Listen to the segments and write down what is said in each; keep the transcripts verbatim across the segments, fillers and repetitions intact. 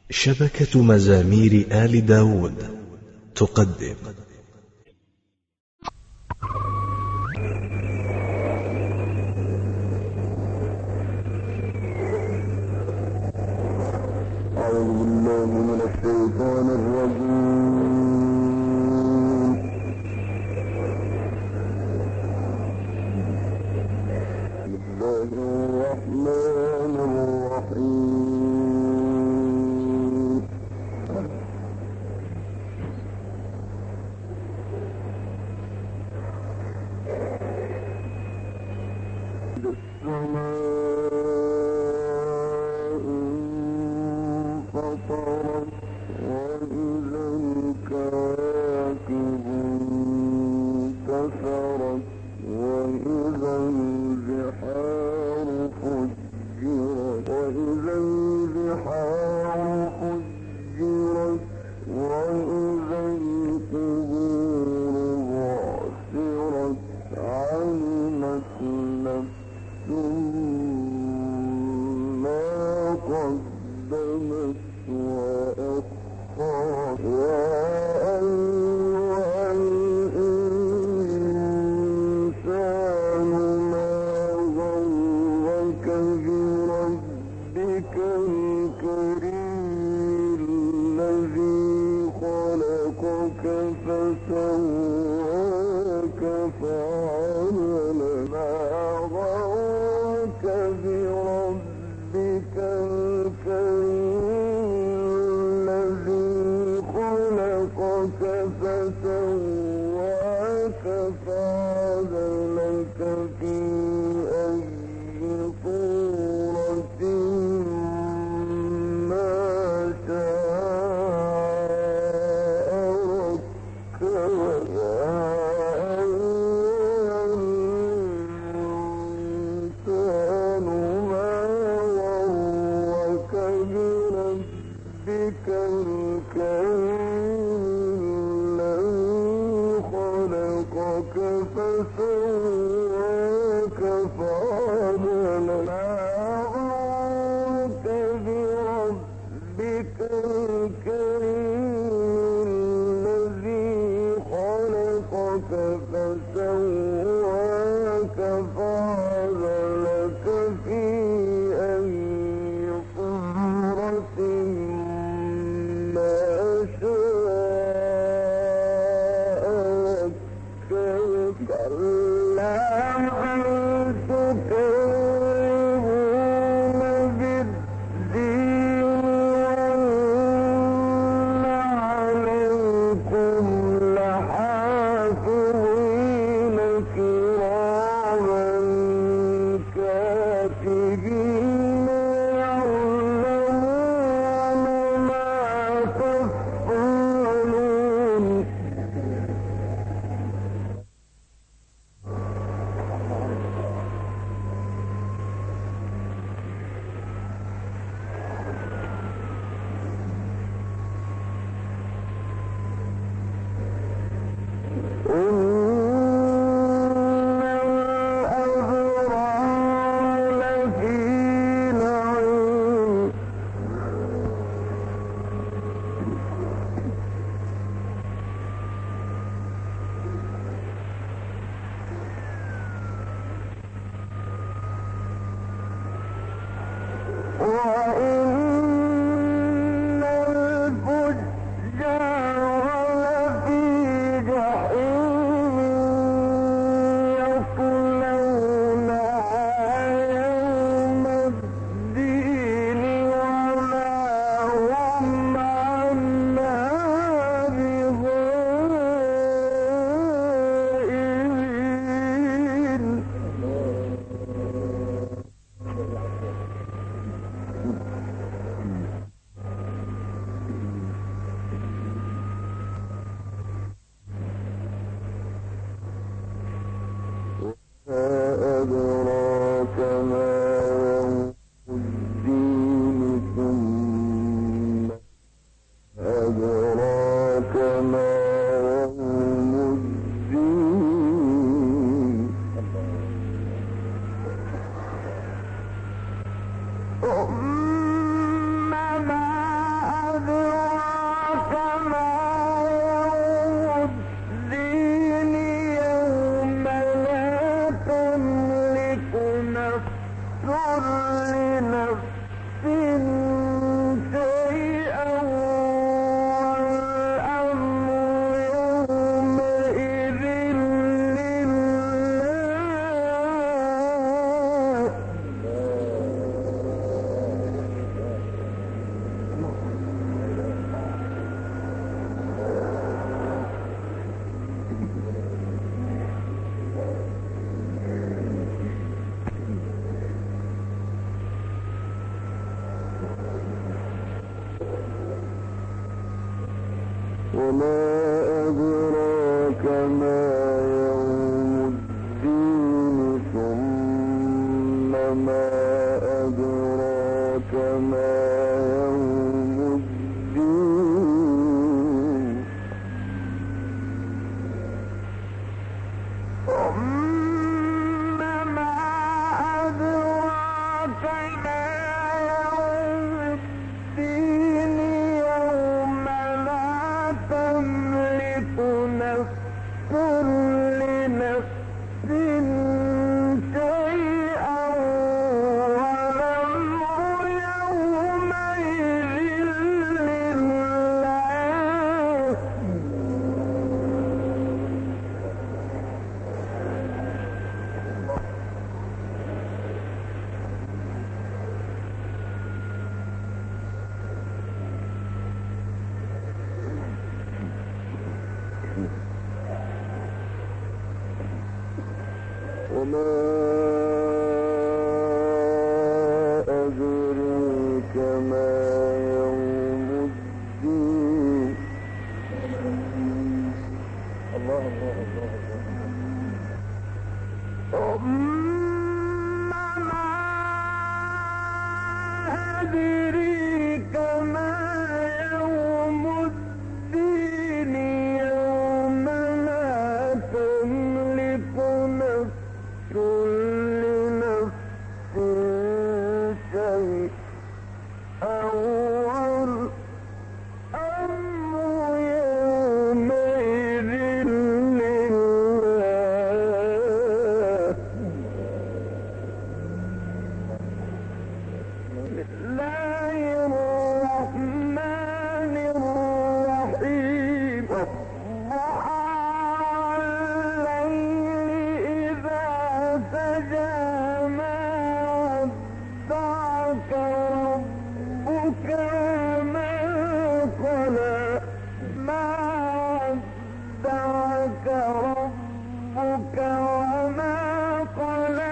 شبكة مزامير آل داود تقدم أعوذ بالله من الشيطان الرجيم. بسم الله الرحمن الرحيم. السماء انفطرت وإذا الكواكب انتثرت وإذا البحار فجرت وإذا البحار فجرت وإذا القبور بعثرت علمت نفس ما قدمت وأخرت يا أيها الإنسان ما غرك بربك الكريم الذي خلقك فسواك فعدلك ما غرك بربك الكريم الذي خلقك فسواك فعدلك في أي صورة ما شاء ركبك يا أيها الإنسان ما غرك بربك الكريم الذي خلقك فسواك فعدلك ما غرك بربك الكريم الذي خلقك فسواك فعدلك في أي صورة ما وما أدراك ما يوم الدين ثم ما أدراك ما يوم الدين ثم ما أدراك ما يوم الدين يوم لا تملك نفس لنفس شيئا والأمر يومئذ لله وما أدريك ما يوم الدين الله الله الله ثم ما أدريك ما يوم الدين يوم لا تملك نفس لنفس شيئا والأمر يومئذ لله الله الرحمن الرحيم والضحى والليل إذا سجى ما ودعك ربك وما قلى ما ودعك ربك وما قلى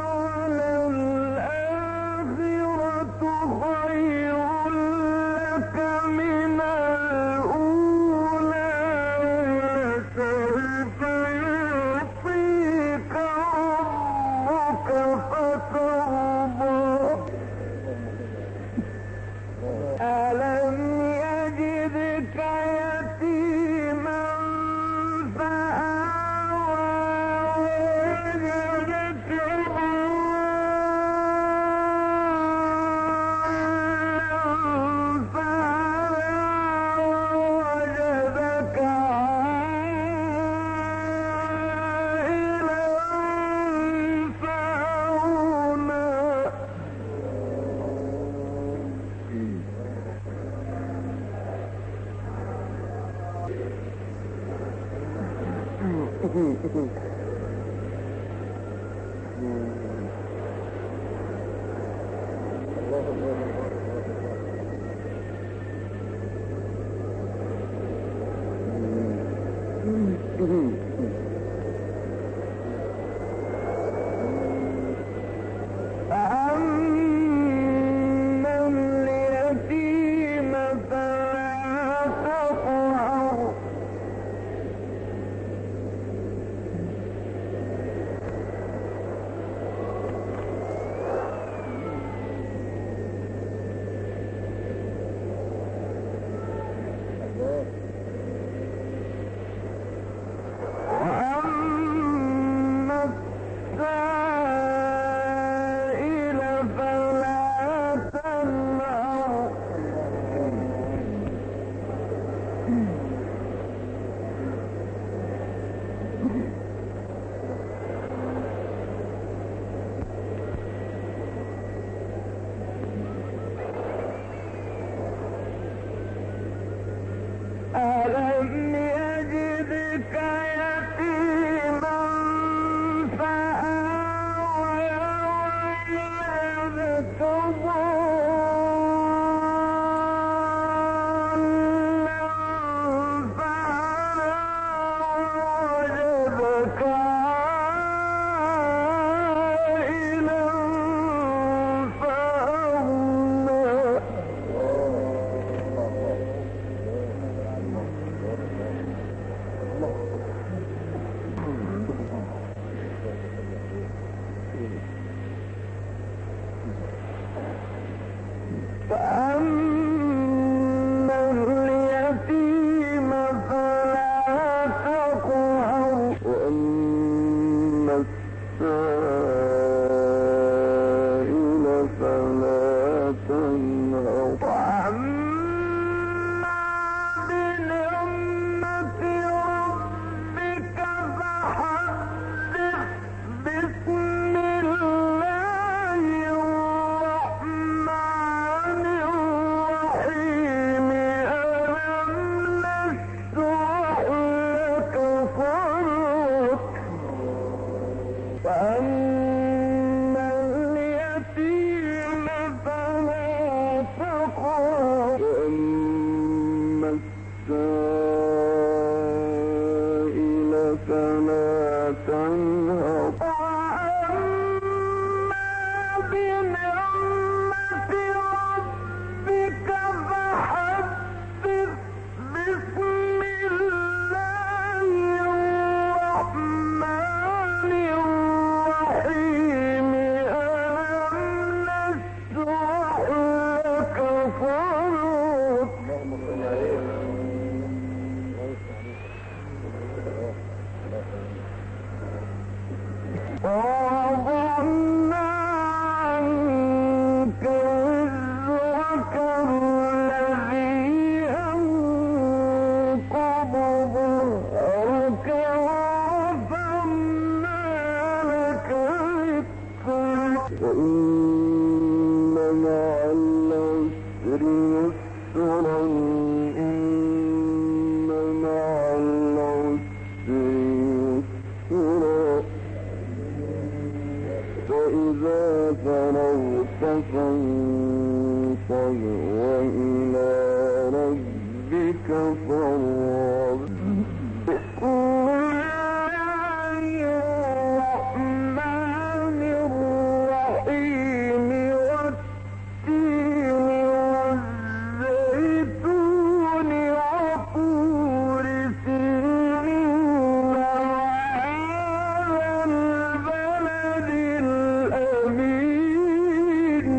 وللآخرة خير لك من الأولى ولسوف يعطيك ربك فترضى ألم يجدك يتيما فآوى ووجدك ضالا فهدى ووجدك عائلا فأغنى فأما اليتيم فلا تقهر وأما السائل فلا تنهر ألم يجدك يتيما فآوى ووجدك ضالا فهدى ووجدك عائلا فأغنى عسرا إن مع العسر يسرا فإذا فرغت فانصب وإلى ربك فارغب. بسم الله الرحمن الرحيم والتين والزيتون وطور سينين وهذا البلد الأمين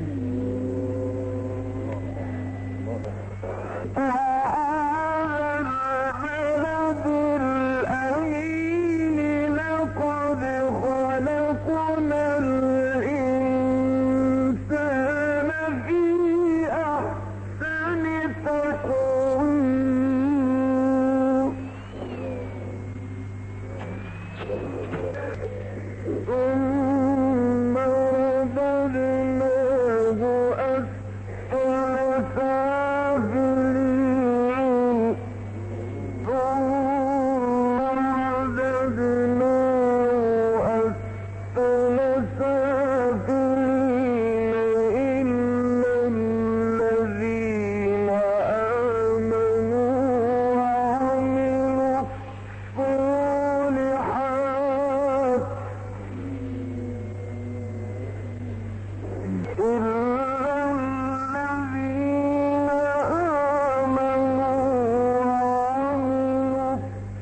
لقد خلقنا الإنسان في أحسن تقويم ثم رددناه أسفل سافلين ثم رددناه أسفل سافلين إلا الذين آمنوا وعملوا الصالحات إلا الذين آمنوا وعملوا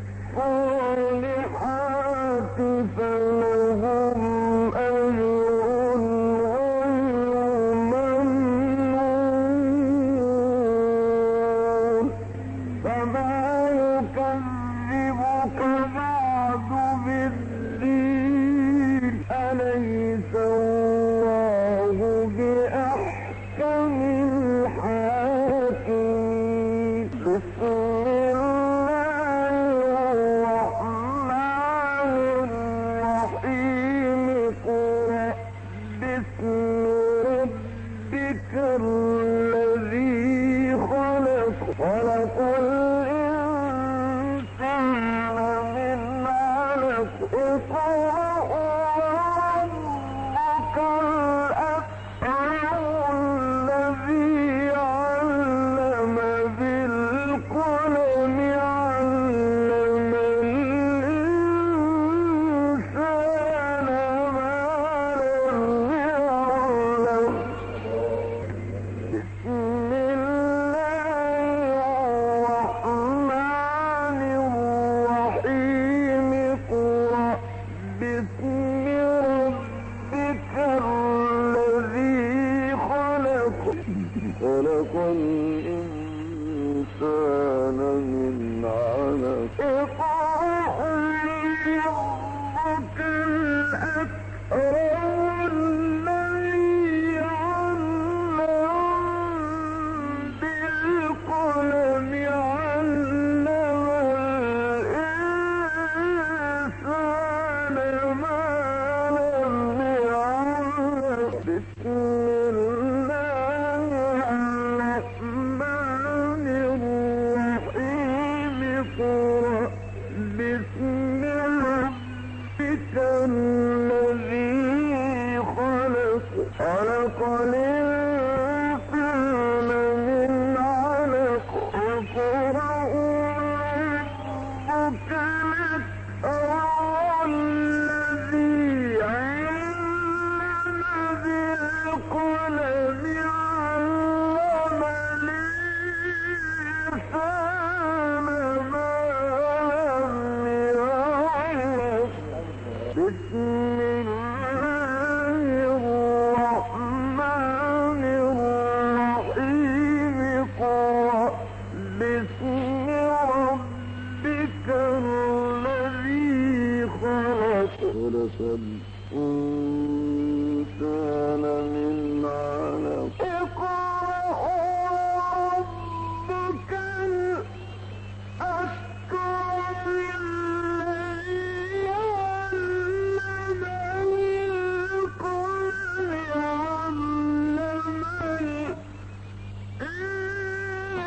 الصالحات فلهم أجر غير ممنون. فما يكذبك بعد بالدين أليس الله بأحكم الحاكمين. بسم الله الرحمن الرحيم اقرأ باسم ربك الذي خلق خلق الإنسان من علق اقرأ وربك الأكرم الذي علم بالقلم علم الإنسان ما لم يعلم. بسم الله الرحمن الرحيم اقرأ باسم ربك الذي خلق خلق الإنسان من علق اقرأ ربك الأكرم الذي علم بالقلم علم الإنسان ما لم يعلم. بسم الله الرحمن الرحيم اقرأ باسم ربك الذي خلق خلق الإنسان من علق اقرأ ربك الأكرم الذي علم بالقلم علم الإنسان ما لم يعلم. بسم الله الرحمن الرحيم اقرأ باسم ربك الذي خلق خلق الإنسان من علق اقرأ ربك الأكرم الذي علم بالقلم علم الإنسان